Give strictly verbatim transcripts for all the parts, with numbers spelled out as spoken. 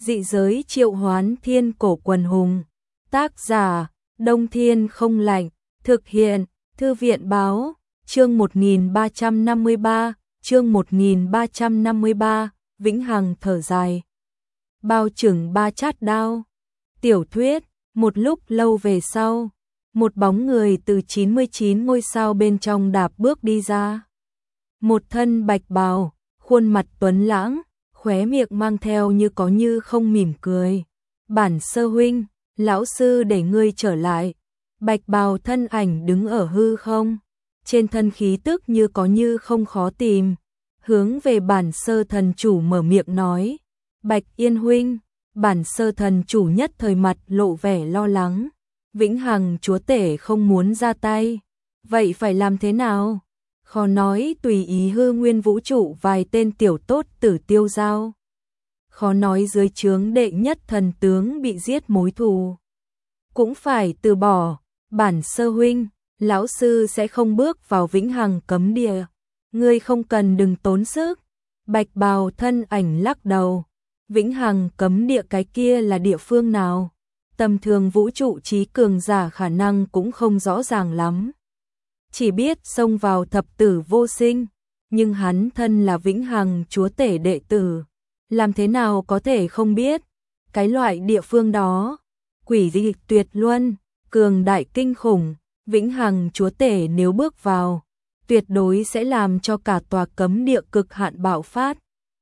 Dị giới triệu hoán thiên cổ quần hùng. Tác giả, Đông Thiên không lạnh. Thực hiện, Thư viện báo. Chương một nghìn ba trăm năm mươi ba, chương một nghìn ba trăm năm mươi ba, Vĩnh Hằng thở dài. Bao chừng ba chát đao. Tiểu thuyết, một lúc lâu về sau, một bóng người từ chín mươi chín ngôi sao bên trong đạp bước đi ra. Một thân bạch bào, khuôn mặt tuấn lãng, khóe miệng mang theo như có như không mỉm cười. Bản sơ huynh, lão sư để ngươi trở lại. Bạch bào thân ảnh đứng ở hư không, trên thân khí tức như có như không khó tìm, hướng về bản sơ thần chủ mở miệng nói. Bạch Yên huynh, bản sơ thần chủ nhất thời mặt lộ vẻ lo lắng. Vĩnh Hằng chúa tể không muốn ra tay, vậy phải làm thế nào? Khó nói tùy ý hư nguyên vũ trụ vài tên tiểu tốt tử tiêu giao. Khó nói dưới trướng đệ nhất thần tướng bị giết mối thù, cũng phải từ bỏ. Bản sơ huynh, lão sư sẽ không bước vào Vĩnh Hằng cấm địa, ngươi không cần đừng tốn sức. Bạch bào thân ảnh lắc đầu. Vĩnh Hằng cấm địa cái kia là địa phương nào? Tầm thường vũ trụ trí cường giả khả năng cũng không rõ ràng lắm. Chỉ biết xông vào thập tử vô sinh, nhưng hắn thân là Vĩnh Hằng chúa tể đệ tử, làm thế nào có thể không biết? Cái loại địa phương đó, quỷ dị tuyệt luân, cường đại kinh khủng, Vĩnh Hằng chúa tể nếu bước vào, tuyệt đối sẽ làm cho cả tòa cấm địa cực hạn bạo phát.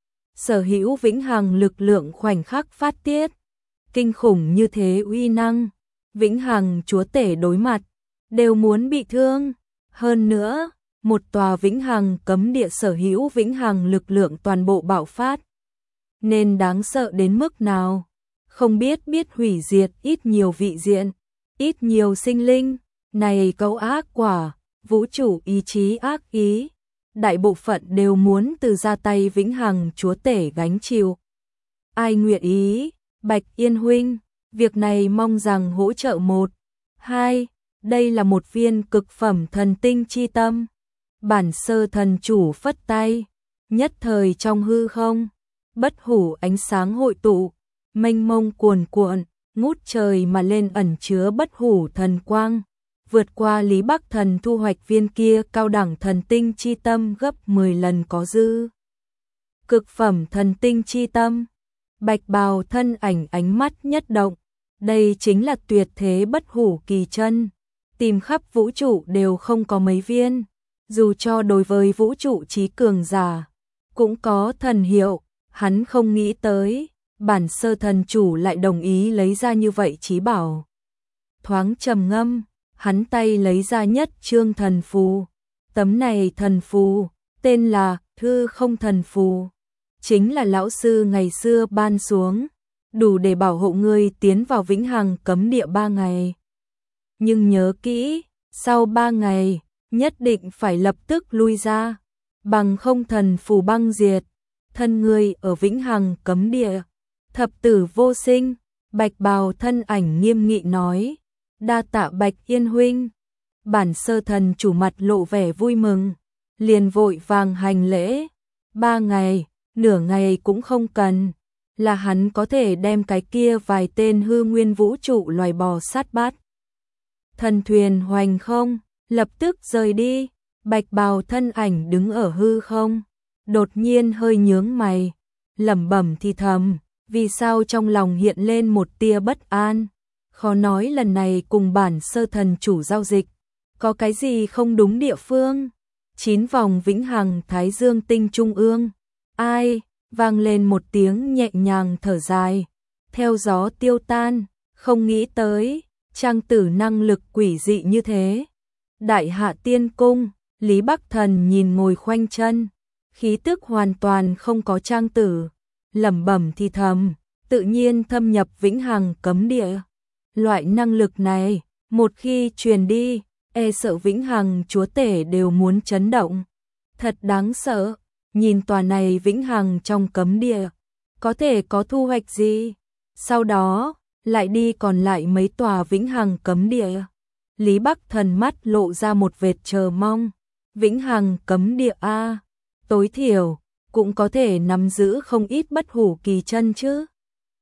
Sở hữu Vĩnh Hằng lực lượng khoảnh khắc phát tiết, kinh khủng như thế uy năng, Vĩnh Hằng chúa tể đối mặt, đều muốn bị thương. Hơn nữa, một tòa Vĩnh Hằng cấm địa sở hữu Vĩnh Hằng lực lượng toàn bộ bạo phát, nên đáng sợ đến mức nào? Không biết biết hủy diệt ít nhiều vị diện, ít nhiều sinh linh, này câu ác quả, vũ trụ ý chí ác ý, đại bộ phận đều muốn từ ra tay Vĩnh Hằng chúa tể gánh chịu. Ai nguyện ý? Bạch Yên huynh, việc này mong rằng hỗ trợ một, hai, đây là một viên cực phẩm thần tinh chi tâm. Bản sơ thần chủ phất tay, nhất thời trong hư không, bất hủ ánh sáng hội tụ, mênh mông cuồn cuộn, ngút trời mà lên ẩn chứa bất hủ thần quang, vượt qua Lý Bắc Thần thu hoạch viên kia cao đẳng thần tinh chi tâm gấp mười lần có dư. Cực phẩm thần tinh chi tâm. Bạch bào thân ảnh ánh mắt nhất động, đây chính là tuyệt thế bất hủ kỳ chân, tìm khắp vũ trụ đều không có mấy viên, dù cho đối với vũ trụ trí cường giả, cũng có thần hiệu, hắn không nghĩ tới, bản sơ thần chủ lại đồng ý lấy ra như vậy chí bảo. Thoáng trầm ngâm, hắn tay lấy ra nhất chương thần phù, tấm này thần phù, tên là Thư Không Thần Phù. Chính là lão sư ngày xưa ban xuống, đủ để bảo hộ ngươi tiến vào Vĩnh Hằng cấm địa ba ngày. Nhưng nhớ kỹ, sau ba ngày, nhất định phải lập tức lui ra, bằng không thần phù băng diệt, thân ngươi ở Vĩnh Hằng cấm địa, thập tử vô sinh. Bạch bào thân ảnh nghiêm nghị nói, đa tạ Bạch Yên huynh. Bản sơ thần chủ mặt lộ vẻ vui mừng, liền vội vàng hành lễ. Ba ngày, nửa ngày cũng không cần, là hắn có thể đem cái kia vài tên hư nguyên vũ trụ loài bò sát bát. Thần thuyền hoành không, lập tức rời đi. Bạch bào thân ảnh đứng ở hư không, đột nhiên hơi nhướng mày, lẩm bẩm thì thầm, vì sao trong lòng hiện lên một tia bất an. Khó nói lần này cùng bản sơ thần chủ giao dịch, có cái gì không đúng địa phương. Chín vòng Vĩnh Hằng Thái Dương tinh trung ương, ai, vang lên một tiếng nhẹ nhàng thở dài, theo gió tiêu tan, không nghĩ tới, trang tử năng lực quỷ dị như thế. Đại Hạ Tiên Cung, Lý Bắc Thần nhìn ngồi khoanh chân, khí tức hoàn toàn không có trang tử, lẩm bẩm thì thầm, tự nhiên thâm nhập Vĩnh Hằng cấm địa. Loại năng lực này, một khi truyền đi, e sợ Vĩnh Hằng chúa tể đều muốn chấn động. Thật đáng sợ. Nhìn tòa này Vĩnh Hằng trong cấm địa, có thể có thu hoạch gì? Sau đó, lại đi còn lại mấy tòa Vĩnh Hằng cấm địa. Lý Bắc Thần mắt lộ ra một vệt chờ mong. Vĩnh Hằng cấm địa A, tối thiểu, cũng có thể nắm giữ không ít bất hủ kỳ chân chứ.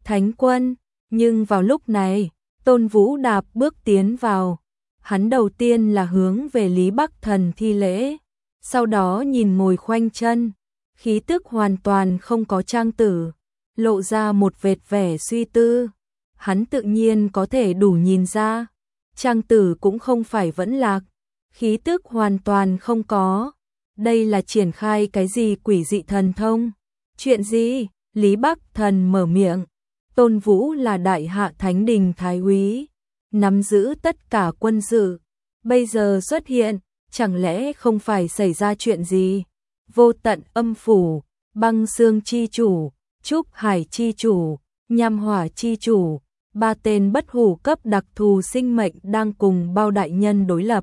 Thánh quân, nhưng vào lúc này, Tôn Vũ đạp bước tiến vào. Hắn đầu tiên là hướng về Lý Bắc Thần thi lễ, sau đó nhìn ngồi khoanh chân, khí tức hoàn toàn không có trang tử, lộ ra một vệt vẻ suy tư. Hắn tự nhiên có thể đủ nhìn ra, trang tử cũng không phải vẫn lạc, khí tức hoàn toàn không có. Đây là triển khai cái gì quỷ dị thần thông? Chuyện gì? Lý Bắc Thần mở miệng. Tôn Vũ là đại hạ thánh đình thái úy, nắm giữ tất cả quân sự. Bây giờ xuất hiện, chẳng lẽ không phải xảy ra chuyện gì? Vô tận âm phủ, băng xương chi chủ, trúc hải chi chủ, nham hỏa chi chủ, ba tên bất hủ cấp đặc thù sinh mệnh đang cùng bao đại nhân đối lập.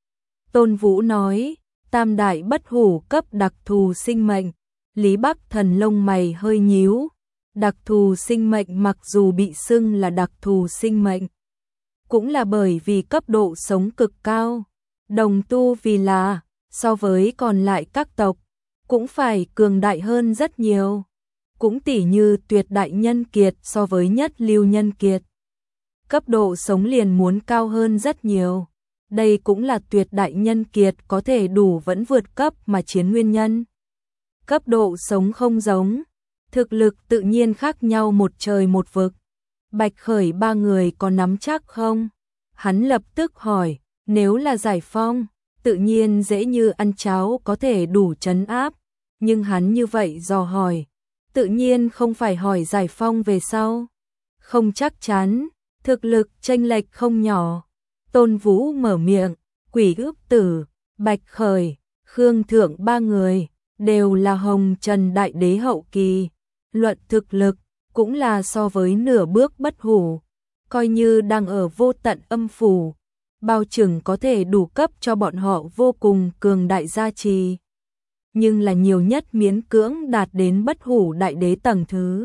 Tôn Vũ nói, tam đại bất hủ cấp đặc thù sinh mệnh. Lý Bắc Thần lông mày hơi nhíu. Đặc thù sinh mệnh mặc dù bị xưng là đặc thù sinh mệnh, cũng là bởi vì cấp độ sống cực cao, đồng tu vì là, so với còn lại các tộc, cũng phải cường đại hơn rất nhiều. Cũng tỉ như tuyệt đại nhân kiệt so với nhất lưu nhân kiệt. Cấp độ sống liền muốn cao hơn rất nhiều. Đây cũng là tuyệt đại nhân kiệt có thể đủ vẫn vượt cấp mà chiến nguyên nhân. Cấp độ sống không giống, thực lực tự nhiên khác nhau một trời một vực. Bạch Khởi ba người có nắm chắc không? Hắn lập tức hỏi, nếu là Giải Phong, tự nhiên dễ như ăn cháo có thể đủ trấn áp. Nhưng hắn như vậy dò hỏi, tự nhiên không phải hỏi Giải Phong về sau. Không chắc chắn, thực lực chênh lệch không nhỏ. Tôn Vũ mở miệng, Quỷ Ước Tử, Bạch Khởi, Khương Thượng ba người, đều là Hồng Trần Đại Đế hậu kỳ. Luận thực lực, cũng là so với nửa bước bất hủ. Coi như đang ở vô tận âm phủ, bao chừng có thể đủ cấp cho bọn họ vô cùng cường đại gia trì. Nhưng là nhiều nhất miễn cưỡng đạt đến bất hủ đại đế tầng thứ.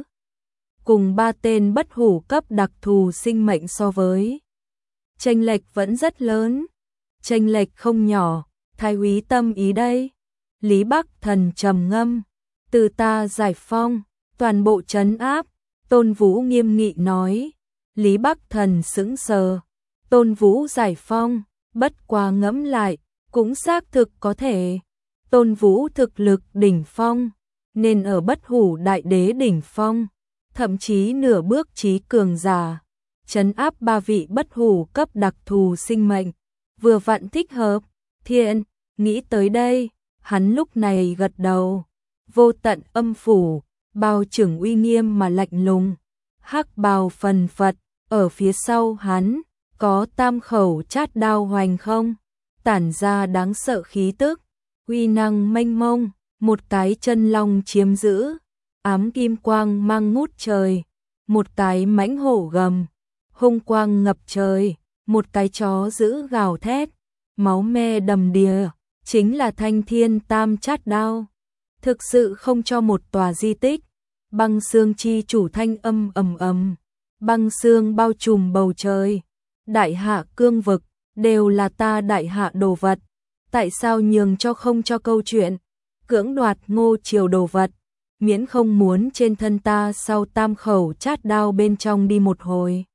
Cùng ba tên bất hủ cấp đặc thù sinh mệnh so với. Chênh lệch vẫn rất lớn. Chênh lệch không nhỏ, thái úy tâm ý đây. Lý Bắc Thần trầm ngâm. Từ ta Giải Phong, toàn bộ trấn áp. Tôn Vũ nghiêm nghị nói. Lý Bắc Thần sững sờ. Tôn Vũ Giải Phong, bất quá ngẫm lại, cũng xác thực có thể. Tôn Vũ thực lực đỉnh phong, nên ở bất hủ đại đế đỉnh phong, thậm chí nửa bước chí cường giả, trấn áp ba vị bất hủ cấp đặc thù sinh mệnh, vừa vặn thích hợp. Thiện, nghĩ tới đây, hắn lúc này gật đầu. Vô tận âm phủ, bao trưởng uy nghiêm mà lạnh lùng, hắc bào phần phật, ở phía sau hắn, có tam khẩu chát đao hoành không, tản ra đáng sợ khí tức, uy năng mênh mông, một cái chân long chiếm giữ, ám kim quang mang ngút trời, một cái mãnh hổ gầm, hung quang ngập trời, một cái chó dữ gào thét, máu me đầm đìa, chính là Thanh Thiên Tam Chát Đao. Thực sự không cho một tòa di tích, băng xương chi chủ thanh âm ầm ầm, băng xương bao trùm bầu trời, đại hạ cương vực, đều là ta đại hạ đồ vật. Tại sao nhường cho không cho câu chuyện, cưỡng đoạt Ngô Triều đồ vật, miễn không muốn trên thân ta sau tam khẩu chát đao bên trong đi một hồi.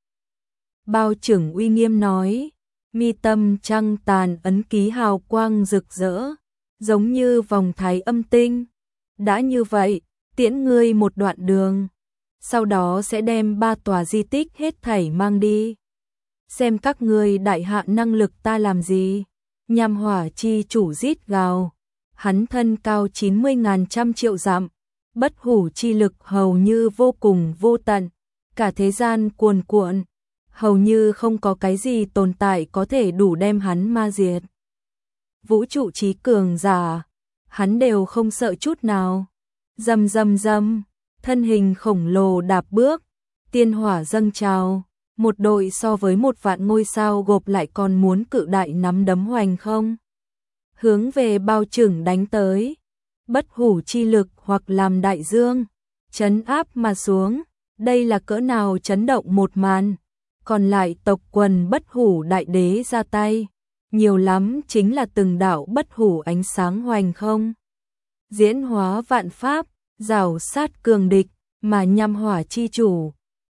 Bao trưởng uy nghiêm nói, mi tâm trăng tàn ấn ký hào quang rực rỡ, giống như vòng thái âm tinh. Đã như vậy, tiễn ngươi một đoạn đường, sau đó sẽ đem ba tòa di tích hết thảy mang đi. Xem các ngươi đại hạ năng lực ta làm gì. Nham hỏa chi chủ rít gào, hắn thân cao chín mươi ngàn trăm triệu dặm, bất hủ chi lực hầu như vô cùng vô tận, cả thế gian cuồn cuộn, hầu như không có cái gì tồn tại có thể đủ đem hắn ma diệt. Vũ trụ trí cường giả, hắn đều không sợ chút nào. Rầm rầm rầm, thân hình khổng lồ đạp bước, tiên hỏa dâng trào, một đội so với một vạn ngôi sao gộp lại còn muốn cự đại nắm đấm hoành không. Hướng về bao trưởng đánh tới, bất hủ chi lực hoặc làm đại dương, chấn áp mà xuống, đây là cỡ nào chấn động một màn. Còn lại tộc quần bất hủ đại đế ra tay, nhiều lắm chính là từng đạo bất hủ ánh sáng hoành không. Diễn hóa vạn pháp, rào sát cường địch, mà nham hỏa chi chủ,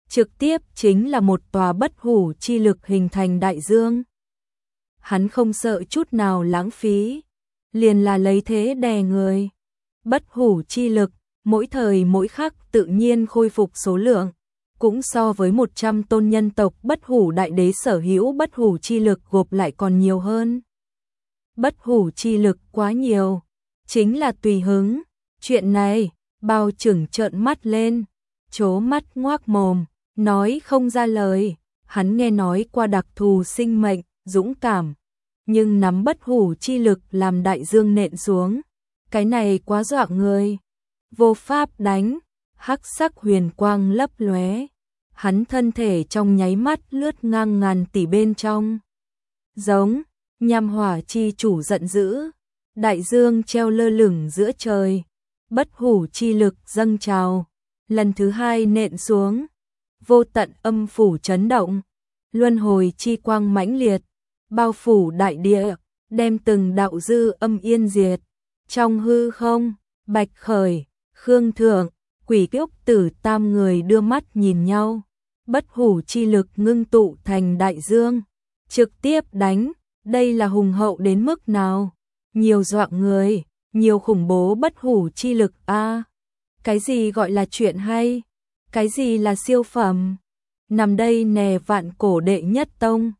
trực tiếp chính là một tòa bất hủ chi lực hình thành đại dương. Hắn không sợ chút nào lãng phí, liền là lấy thế đè người. Bất hủ chi lực, mỗi thời mỗi khắc tự nhiên khôi phục số lượng, cũng so với một trăm tôn nhân tộc bất hủ đại đế sở hữu bất hủ chi lực gộp lại còn nhiều hơn. Bất hủ chi lực quá nhiều, chính là tùy hứng. Chuyện này, Bao Chừng trợn mắt lên, trố mắt ngoác mồm, nói không ra lời. Hắn nghe nói qua đặc thù sinh mệnh, dũng cảm, nhưng nắm bất hủ chi lực làm đại dương nện xuống, cái này quá dọa người. Vô pháp đánh, hắc sắc huyền quang lấp lóe, hắn thân thể trong nháy mắt lướt ngang ngàn tỷ bên trong. Giống, Nham Hỏa chi chủ giận dữ, đại dương treo lơ lửng giữa trời, bất hủ chi lực dâng trào, lần thứ hai nện xuống, vô tận âm phủ chấn động, luân hồi chi quang mãnh liệt, bao phủ đại địa, đem từng đạo dư âm yên diệt. Trong hư không, Bạch Khởi, Khương Thượng, Quỷ Kiốc Tử tam người đưa mắt nhìn nhau, bất hủ chi lực ngưng tụ thành đại dương, trực tiếp đánh, đây là hùng hậu đến mức nào? Nhiều dọa người, nhiều khủng bố bất hủ chi lực a. À, cái gì gọi là chuyện hay? Cái gì là siêu phẩm? Nằm đây nè vạn cổ đệ nhất tông,